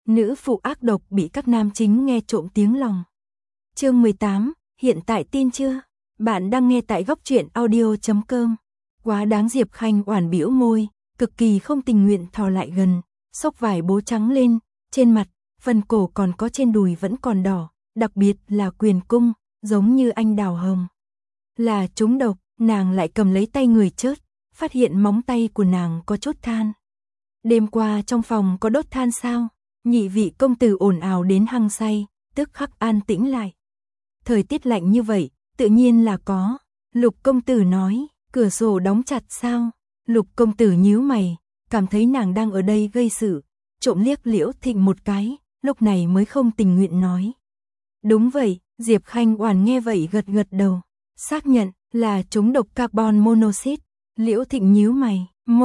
nữ phụ ác độc bị các nam chính nghe trộm tiếng lòng. Chương 18, hiện tại tin chưa? Bạn đang nghe tại góc truyện audio.com. Quá đáng, Diệp Khanh oản bĩu môi, cực kỳ không tình nguyện thò lại gần, xốc vải bố trắng lên, trên mặt, phần cổ còn có trên đùi vẫn còn đỏ, đặc biệt là quyền cung, giống như anh đào hồng. Là trúng độc, nàng lại cầm lấy tay người chớt, phát hiện móng tay của nàng có chút than. Đêm qua trong phòng có đốt than sao? Nhị vị công tử ồn ào đến hăng say, tức khắc an tĩnh lại. Thời tiết lạnh như vậy, tự nhiên là có. Lục công tử nói, cửa sổ đóng chặt sao? Lục công tử nhíu mày, cảm thấy nàng đang ở đây gây sự, trộm liếc Liễu Thịnh một cái, lúc này mới không tình nguyện nói. Đúng vậy, Diệp Khanh oản nghe vậy gật gật đầu, xác nhận là trúng độc carbon monoxide. Liễu Thịnh nhíu mày,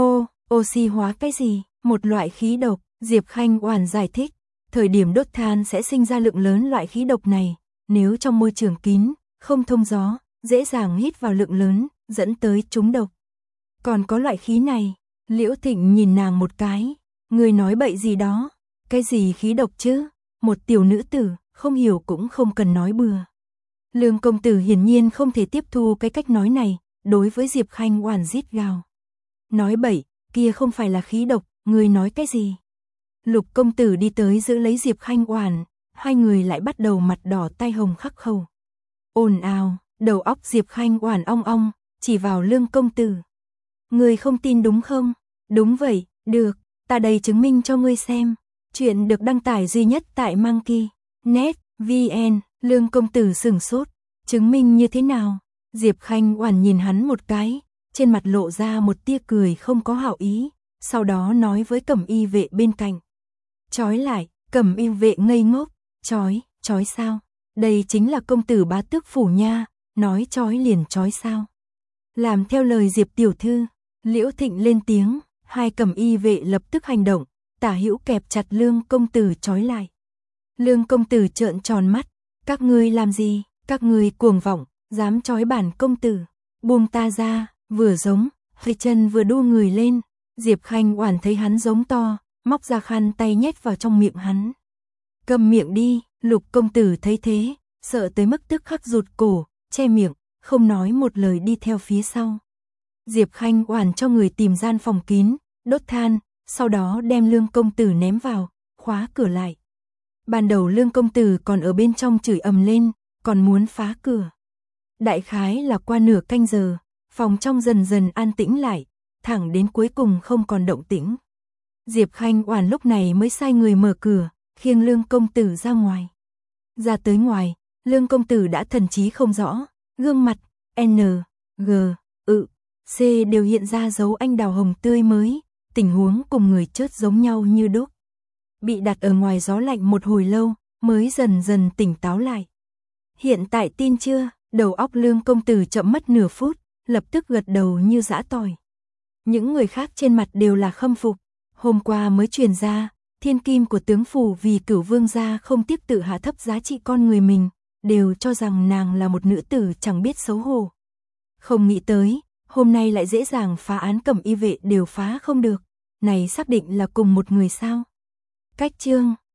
oxy hóa cái gì? Một loại khí độc. Diệp Khanh oản giải thích, thời điểm đốt than sẽ sinh ra lượng lớn loại khí độc này, nếu trong môi trường kín, không thông gió, dễ dàng hít vào lượng lớn, dẫn tới trúng độc. Còn có loại khí này? Liễu Thịnh nhìn nàng một cái, người nói bậy gì đó, cái gì khí độc chứ? Một tiểu nữ tử, không hiểu cũng không cần nói bừa. Lương công tử hiển nhiên không thể tiếp thu cái cách nói này, đối với Diệp Khanh oản rít gào. Nói bậy, kia không phải là khí độc, người nói cái gì? Lục công tử đi tới giữ lấy Diệp Khanh oản, hai người lại bắt đầu mặt đỏ tai hồng khắc khẩu. Ồn ào, đầu óc Diệp Khanh oản ong ong, chỉ vào Lương công tử. Người không tin đúng không? Đúng vậy, được, ta đây chứng minh cho ngươi xem. Chuyện được đăng tải duy nhất tại Monkey.net VN. Lương công tử sửng sốt, chứng minh như thế nào? Diệp Khanh oản nhìn hắn một cái, trên mặt lộ ra một tia cười không có hảo ý, sau đó nói với cẩm y vệ bên cạnh. Chói lại, cẩm y vệ ngây ngốc, chói sao? Đây chính là công tử bá tước phủ nha, nói chói liền chói sao? Làm theo lời Diệp tiểu thư. Liễu Thịnh lên tiếng, hai cẩm y vệ lập tức hành động, tả hữu kẹp chặt Lương công tử chói lại. Lương công tử trợn tròn mắt, các ngươi làm gì? Các ngươi cuồng vọng, dám chói bản công tử, buông ta ra. Vừa giống, phi chân vừa đu người lên, Diệp Khanh oản thấy hắn giống to, móc ra khăn tay nhét vào trong miệng hắn. Cầm miệng đi. Lục công tử thấy thế, sợ tới mức tức khắc rụt cổ, che miệng, không nói một lời đi theo phía sau. Diệp Khanh oản cho người tìm gian phòng kín, đốt than, sau đó đem Lương công tử ném vào, khóa cửa lại. Ban đầu Lương công tử còn ở bên trong chửi ầm lên, còn muốn phá cửa. Đại khái là qua nửa canh giờ, phòng trong dần dần an tĩnh lại, thẳng đến cuối cùng không còn động tĩnh. Diệp Khanh oản lúc này mới sai người mở cửa, khiêng Lương công tử ra ngoài. Ra tới ngoài, Lương công tử đã thần trí không rõ, gương mặt N, G, C đều hiện ra dấu anh đào hồng tươi mới, tình huống cùng người chớt giống nhau như đúc. Bị đặt ở ngoài gió lạnh một hồi lâu, mới dần dần tỉnh táo lại. Hiện tại tin chưa? Đầu óc Lương công tử chậm mất nửa phút, lập tức gật đầu như giã tỏi. Những người khác trên mặt đều là khâm phục. Hôm qua mới truyền ra, thiên kim của tướng phủ vì Cửu vương gia không tiếc tự hạ thấp giá trị con người mình, đều cho rằng nàng là một nữ tử chẳng biết xấu hổ. Không nghĩ tới, hôm nay lại dễ dàng phá án, cẩm y vệ đều phá không được. Này xác định là cùng một người sao? Cách chương